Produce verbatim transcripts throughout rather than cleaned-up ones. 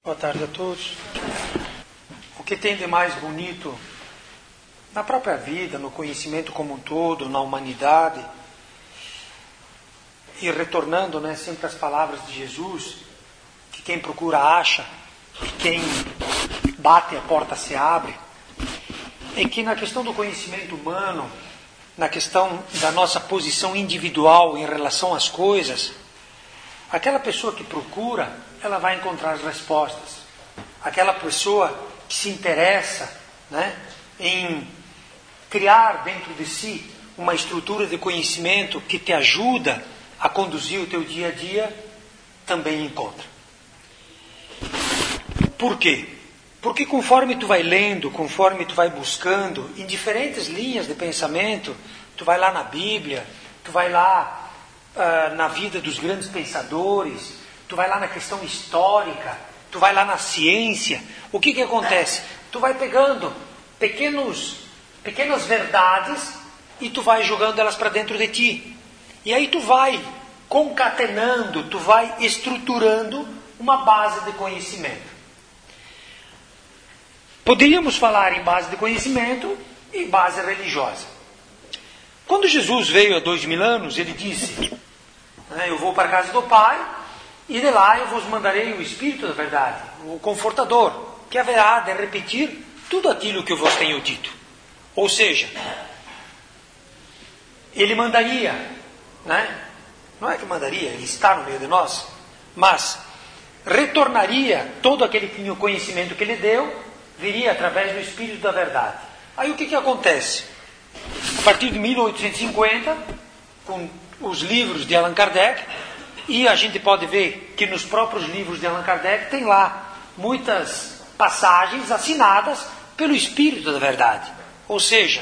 Boa tarde a todos. O que tem de mais bonito na própria vida, no conhecimento como um todo, na humanidade, e retornando, né, sempre às palavras de Jesus, que quem procura acha, que quem bate a porta se abre, é que na questão do conhecimento humano, na questão da nossa posição individual em relação às coisas, aquela pessoa que procura, ela vai encontrar as respostas. Aquela pessoa que se interessa, né, em criar dentro de si uma estrutura de conhecimento que te ajuda a conduzir o teu dia a dia, também encontra. Por quê? Porque conforme tu vai lendo, conforme tu vai buscando, em diferentes linhas de pensamento, tu vai lá na Bíblia, tu vai lá uh, na vida dos grandes pensadores, tu vai lá na questão histórica, tu vai lá na ciência, o que que acontece? Tu vai pegando pequenos, pequenas verdades e tu vai jogando elas para dentro de ti. E aí tu vai concatenando, tu vai estruturando uma base de conhecimento. Poderíamos falar em base de conhecimento e base religiosa. Quando Jesus veio há dois mil anos, ele disse, né, eu vou para a casa do Pai, e de lá eu vos mandarei o Espírito da verdade, o Confortador, que haverá de repetir tudo aquilo que eu vos tenho dito. Ou seja, ele mandaria, né? Não é que mandaria, ele está no meio de nós, mas retornaria todo aquele conhecimento que ele deu, viria através do Espírito da verdade. Aí o que que acontece? A partir de mil oitocentos e cinquenta, com os livros de Allan Kardec, e a gente pode ver que nos próprios livros de Allan Kardec tem lá muitas passagens assinadas pelo Espírito da verdade. Ou seja,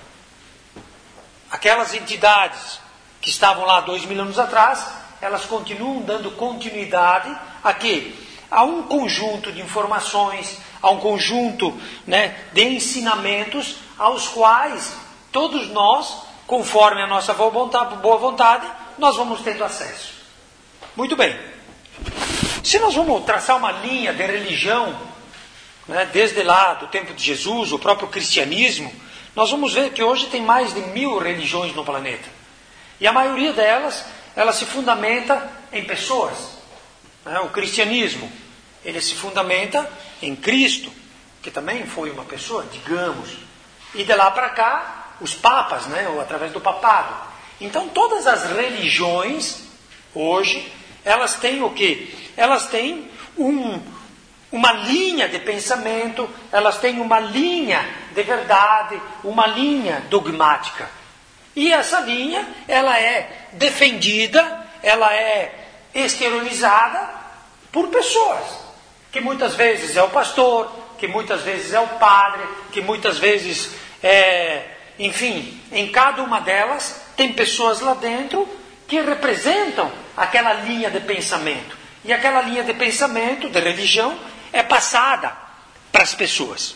aquelas entidades que estavam lá dois mil anos atrás, elas continuam dando continuidade a quê? A um conjunto de informações, a um conjunto, né, de ensinamentos aos quais todos nós, conforme a nossa boa vontade, boa vontade, nós vamos tendo acesso. Muito bem. Se nós vamos traçar uma linha de religião, né, desde lá do tempo de Jesus, o próprio cristianismo, nós vamos ver que hoje tem mais de mil religiões no planeta. E a maioria delas, ela se fundamenta em pessoas. Né? O cristianismo, ele se fundamenta em Cristo, que também foi uma pessoa, digamos. E de lá para cá, os papas, né, ou através do papado. Então todas as religiões, hoje, elas têm o quê? Elas têm um, uma linha de pensamento, elas têm uma linha de verdade, uma linha dogmática. E essa linha, ela é defendida, ela é exteriorizada por pessoas, que muitas vezes é o pastor, que muitas vezes é o padre, que muitas vezes é... Enfim, em cada uma delas tem pessoas lá dentro que representam aquela linha de pensamento. E aquela linha de pensamento, de religião, é passada para as pessoas.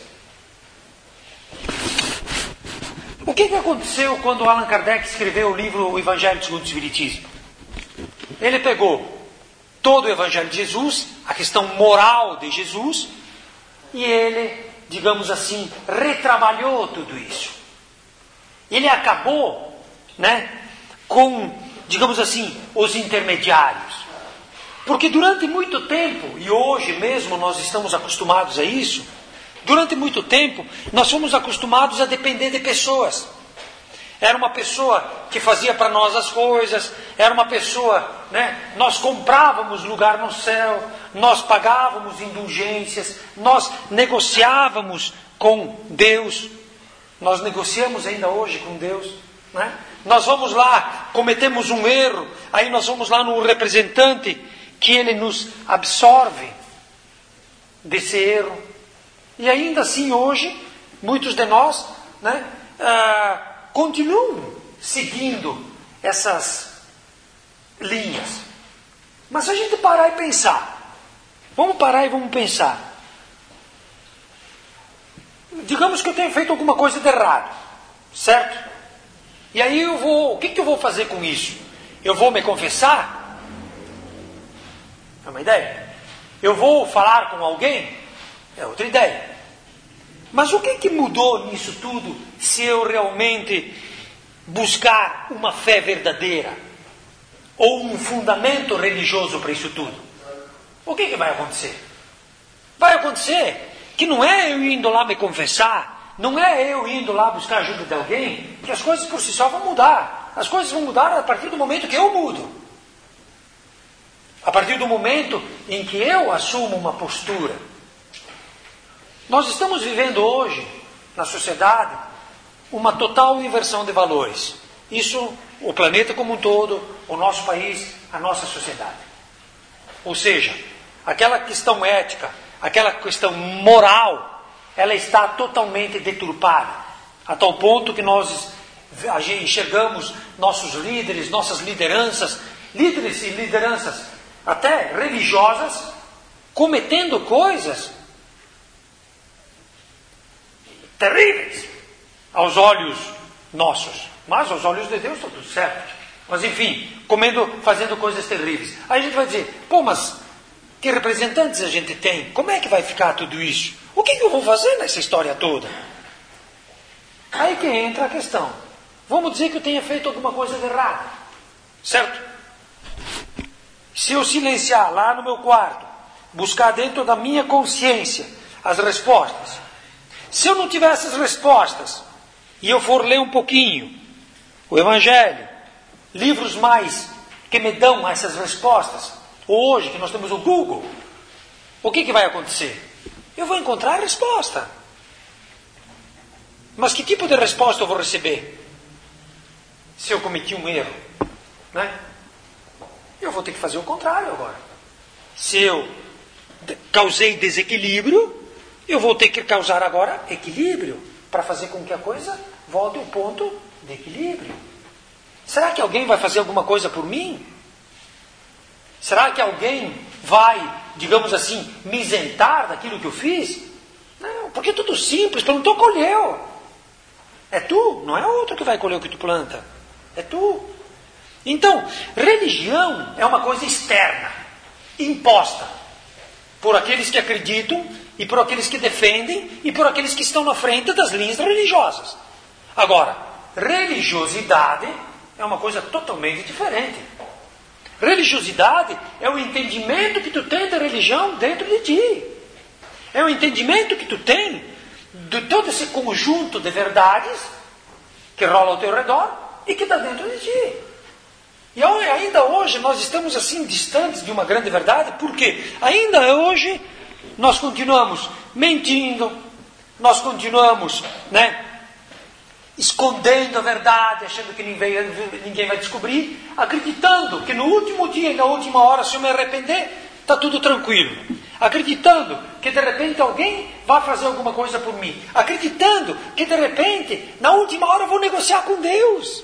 O que que aconteceu quando Allan Kardec escreveu o livro O Evangelho segundo o Espiritismo? Ele pegou todo o Evangelho de Jesus, a questão moral de Jesus, e ele, digamos assim, retrabalhou tudo isso. Ele acabou, né, com, digamos assim, os intermediários. Porque durante muito tempo, e hoje mesmo nós estamos acostumados a isso, durante muito tempo nós fomos acostumados a depender de pessoas. Era uma pessoa que fazia para nós as coisas, era uma pessoa, né, nós comprávamos lugar no céu, nós pagávamos indulgências, nós negociávamos com Deus. Nós negociamos ainda hoje com Deus, né? Nós vamos lá, cometemos um erro, aí nós vamos lá no representante que ele nos absorve desse erro. E ainda assim hoje, muitos de nós, né, ah, continuam seguindo essas linhas. Mas se a gente parar e pensar, vamos parar e vamos pensar. Digamos que eu tenho feito alguma coisa de errado, certo? E aí eu vou, o que que eu vou fazer com isso? Eu vou me confessar? É uma ideia? eu vou falar com alguém, é outra ideia. Mas o que, que mudou nisso tudo se eu realmente buscar uma fé verdadeira? Ou um fundamento religioso para isso tudo? O que, que vai acontecer? Vai acontecer que não é eu indo lá me confessar, não é eu indo lá buscar ajuda de alguém, que as coisas por si só vão mudar. As coisas vão mudar a partir do momento que eu mudo. A partir do momento em que eu assumo uma postura. Nós estamos vivendo hoje, na sociedade, uma total inversão de valores. Isso, o planeta como um todo, o nosso país, a nossa sociedade. Ou seja, aquela questão ética, aquela questão moral, ela está totalmente deturpada. A tal ponto que nós enxergamos nossos líderes, nossas lideranças, líderes e lideranças até religiosas, cometendo coisas terríveis aos olhos nossos. Mas aos olhos de Deus está tudo certo. Mas enfim, comendo, fazendo coisas terríveis. Aí a gente vai dizer, pô, mas que representantes a gente tem? Como é que vai ficar tudo isso? O que, que eu vou fazer nessa história toda? Aí que entra a questão. Vamos dizer que eu tenha feito alguma coisa de errado. Certo? Se eu silenciar lá no meu quarto, buscar dentro da minha consciência as respostas. Se eu não tiver essas respostas, e eu for ler um pouquinho o Evangelho, livros mais que me dão essas respostas, hoje que nós temos o Google, o que, que vai acontecer? Eu vou encontrar a resposta. Mas que tipo de resposta eu vou receber? Se eu cometi um erro, né? Eu vou ter que fazer o contrário agora. Se eu causei desequilíbrio, eu vou ter que causar agora equilíbrio, para fazer com que a coisa volte ao ponto de equilíbrio. Será que alguém vai fazer alguma coisa por mim? Será que alguém vai, digamos assim, me isentar daquilo que eu fiz? Não, porque é tudo simples, plantou, colheu. É tu, não é outro que vai colher o que tu planta. É tu. Então, religião é uma coisa externa, imposta por aqueles que acreditam e por aqueles que defendem e por aqueles que estão na frente das linhas religiosas. Agora, religiosidade é uma coisa totalmente diferente. Religiosidade é o entendimento que tu tem da religião dentro de ti. É o entendimento que tu tem de todo esse conjunto de verdades que rola ao teu redor e que está dentro de ti. E ainda hoje nós estamos assim distantes de uma grande verdade, porque ainda hoje nós continuamos mentindo, nós continuamos, né, escondendo a verdade, achando que ninguém, ninguém vai descobrir, acreditando que no último dia e na última hora, se eu me arrepender, está tudo tranquilo. Acreditando que de repente alguém vai fazer alguma coisa por mim. Acreditando que de repente, na última hora, eu vou negociar com Deus.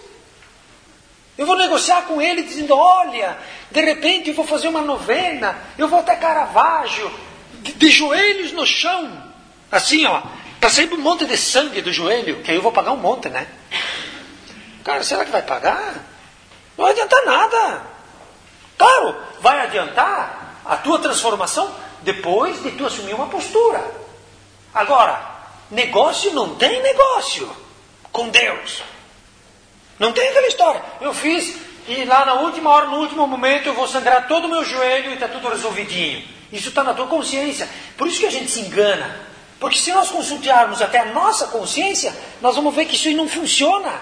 Eu vou negociar com Ele dizendo, olha, de repente eu vou fazer uma novena, eu vou até Caravaggio, de, de joelhos no chão, assim ó, está saindo um monte de sangue do joelho, que aí eu vou pagar um monte, né? Cara, será que vai pagar? Não vai adiantar nada. Claro, vai adiantar a tua transformação depois de tu assumir uma postura. Agora, negócio não tem negócio com Deus. Não tem aquela história. Eu fiz e lá na última hora, no último momento, eu vou sangrar todo o meu joelho e está tudo resolvidinho. Isso está na tua consciência. Por isso que a gente se engana. Porque se nós consultarmos até a nossa consciência, nós vamos ver que isso aí não funciona.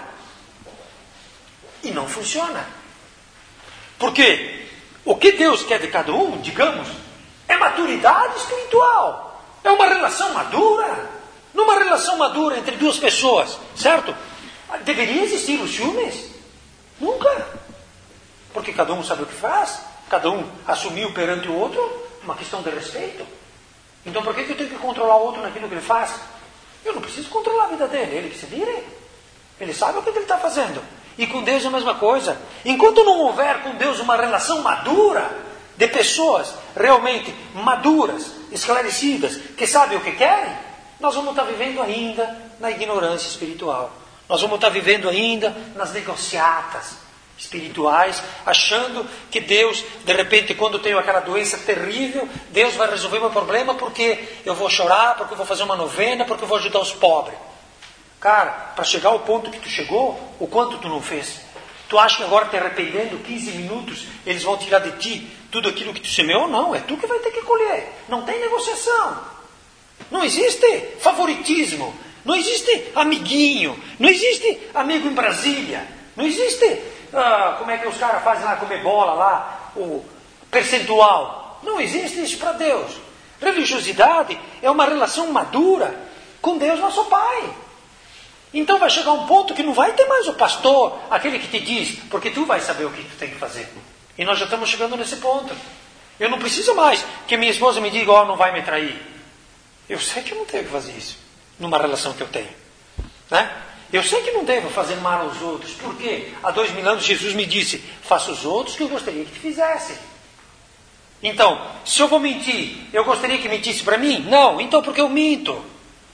E não funciona. Porque o que Deus quer de cada um, digamos, é maturidade espiritual. É uma relação madura. Numa relação madura entre duas pessoas, certo? Deveria existir os ciúmes? Nunca. Porque cada um sabe o que faz, cada um assumiu perante o outro uma questão de respeito. Então por que eu tenho que controlar o outro naquilo que ele faz? Eu não preciso controlar a vida dele, ele que se vire. Ele sabe o que ele está fazendo. E com Deus é a mesma coisa. Enquanto não houver com Deus uma relação madura, de pessoas realmente maduras, esclarecidas, que sabem o que querem, nós vamos estar vivendo ainda na ignorância espiritual. Nós vamos estar vivendo ainda nas negociatas, espirituais, achando que Deus, de repente, quando eu tenho aquela doença terrível, Deus vai resolver meu problema porque eu vou chorar, porque eu vou fazer uma novena, porque eu vou ajudar os pobres. Cara, para chegar ao ponto que tu chegou, o quanto tu não fez? Tu acha que agora te arrependendo, quinze minutos, eles vão tirar de ti tudo aquilo que tu semeou? Não, é tu que vai ter que colher. Não tem negociação. Não existe favoritismo. Não existe amiguinho. Não existe amigo em Brasília. Não existe, ah, como é que os caras fazem lá, comer bola lá, o percentual. Não existe isso para Deus. Religiosidade é uma relação madura com Deus, nosso Pai. Então vai chegar um ponto que não vai ter mais o pastor, aquele que te diz, porque tu vai saber o que tu tem que fazer. E nós já estamos chegando nesse ponto. Eu não preciso mais que minha esposa me diga, ó, oh, não vai me trair. Eu sei que eu não tenho que fazer isso numa relação que eu tenho. Né? Eu sei que não devo fazer mal aos outros. Por quê? Há dois mil anos Jesus me disse, faça os outros que eu gostaria que te fizessem. Então, se eu vou mentir, eu gostaria que mentisse para mim? Não, então por que eu minto?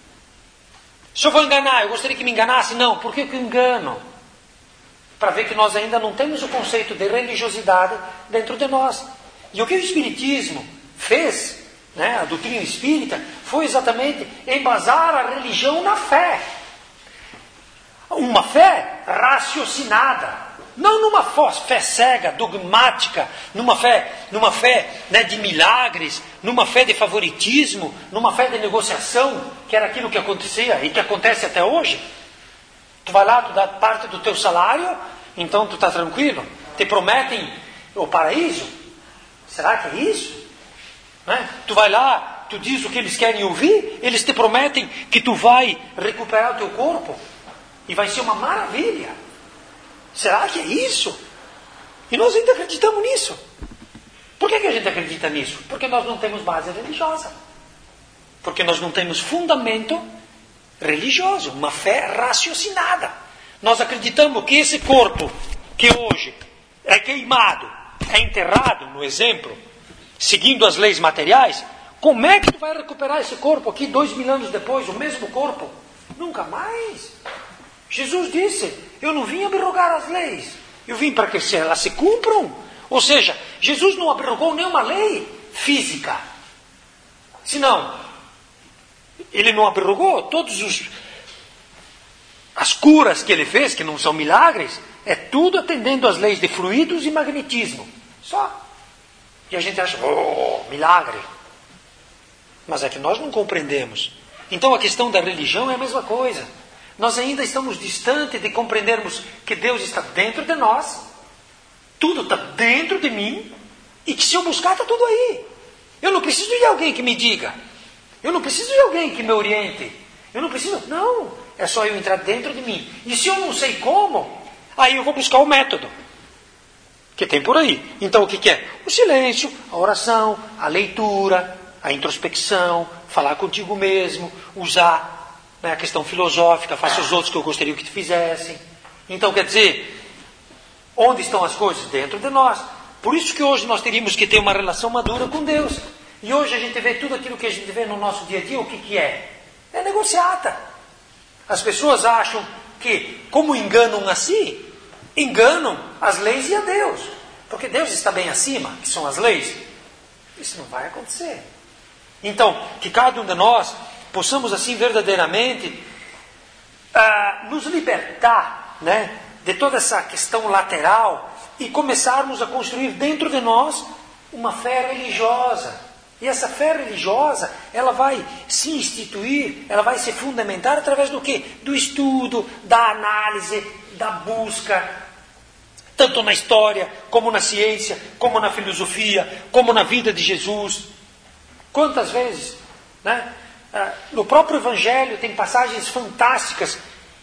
Se eu vou enganar, eu gostaria que me enganasse? Não, por que eu engano? Para ver que nós ainda não temos o conceito de religiosidade dentro de nós. E o que o Espiritismo fez, né, a doutrina espírita, foi exatamente embasar a religião na fé. Uma fé raciocinada. Não numa fé cega, dogmática, numa fé, numa fé né, de milagres, numa fé de favoritismo, numa fé de negociação, que era aquilo que acontecia e que acontece até hoje. Tu vai lá, tu dá parte do teu salário, então tu está tranquilo. Te prometem o paraíso. Será que é isso? Né? Tu vai lá, tu diz o que eles querem ouvir, eles te prometem que tu vai recuperar o teu corpo e vai ser uma maravilha. Será que é isso? E nós ainda acreditamos nisso. Por que, que a gente acredita nisso? Porque nós não temos base religiosa. Porque nós não temos fundamento religioso, uma fé raciocinada. Nós acreditamos que esse corpo que hoje é queimado, é enterrado, no exemplo, seguindo as leis materiais, como é que tu vai recuperar esse corpo aqui dois mil anos depois, o mesmo corpo? Nunca mais. Jesus disse, eu não vim abrogar as leis, eu vim para que elas se cumpram. Ou seja, Jesus não abrogou nenhuma lei física. Senão, ele não abrogou todos os as curas que ele fez, que não são milagres, é tudo atendendo às leis de fluidos e magnetismo. Só. E a gente acha, oh, milagre. Mas é que nós não compreendemos. Então a questão da religião é a mesma coisa. Nós ainda estamos distantes de compreendermos que Deus está dentro de nós, tudo está dentro de mim, e que se eu buscar está tudo aí. Eu não preciso de alguém que me diga. Eu não preciso de alguém que me oriente. Eu não preciso, não. É só eu entrar dentro de mim. E se eu não sei como, aí eu vou buscar o método que tem por aí. Então o que, que é? O silêncio, a oração, a leitura, a introspecção, falar contigo mesmo, usar né, a questão filosófica, faça os outros que eu gostaria que te fizessem. Então quer dizer, onde estão as coisas? Dentro de nós. Por isso que hoje nós teríamos que ter uma relação madura com Deus. E hoje a gente vê tudo aquilo que a gente vê no nosso dia a dia, o que, que é? É negociata. As pessoas acham que, como enganam a si, enganam as leis e a Deus. Porque Deus está bem acima, que são as leis. Isso não vai acontecer. Então, que cada um de nós possamos assim verdadeiramente uh, nos libertar né, de toda essa questão lateral e começarmos a construir dentro de nós uma fé religiosa. E essa fé religiosa, ela vai se instituir, ela vai se fundamentar através do quê? Do estudo, da análise, da busca, tanto na história, como na ciência, como na filosofia, como na vida de Jesus. Quantas vezes, né? No próprio Evangelho tem passagens fantásticas,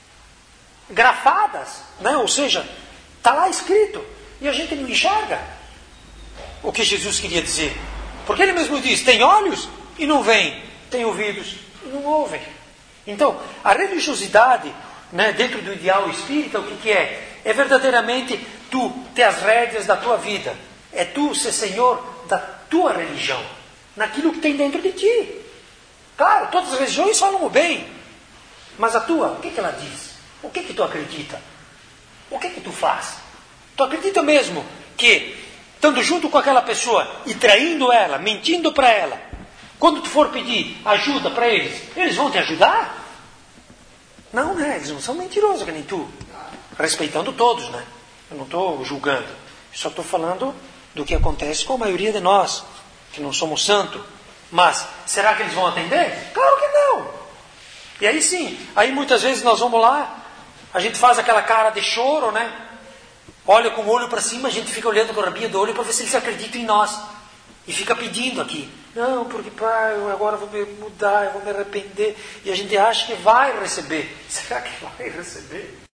grafadas, né? Ou seja, está lá escrito, e a gente não enxerga o que Jesus queria dizer. Porque ele mesmo diz, tem olhos e não veem, tem ouvidos e não ouvem. Então, a religiosidade, né, dentro do ideal espírita, o que, que é? É verdadeiramente tu ter as rédeas da tua vida. É tu ser senhor da tua religião, naquilo que tem dentro de ti. Claro, todas as religiões falam o bem, mas a tua, o que, que ela diz? O que, que tu acredita? O que, que tu faz? Tu acredita mesmo que, estando junto com aquela pessoa e traindo ela, mentindo para ela, quando tu for pedir ajuda para eles, eles vão te ajudar? Não, né? Eles não são mentirosos que nem tu. Respeitando todos, né? Eu não estou julgando. Eu só estou falando do que acontece com a maioria de nós, que não somos santos. Mas, será que eles vão atender? Claro que não. E aí sim, aí muitas vezes nós vamos lá, a gente faz aquela cara de choro, né? Olha com o olho para cima, a gente fica olhando para a rabinha do olho para ver se eles acreditam em nós. E fica pedindo aqui. Não, porque pai, eu agora vou me mudar, eu vou me arrepender. E a gente acha que vai receber. Será que vai receber?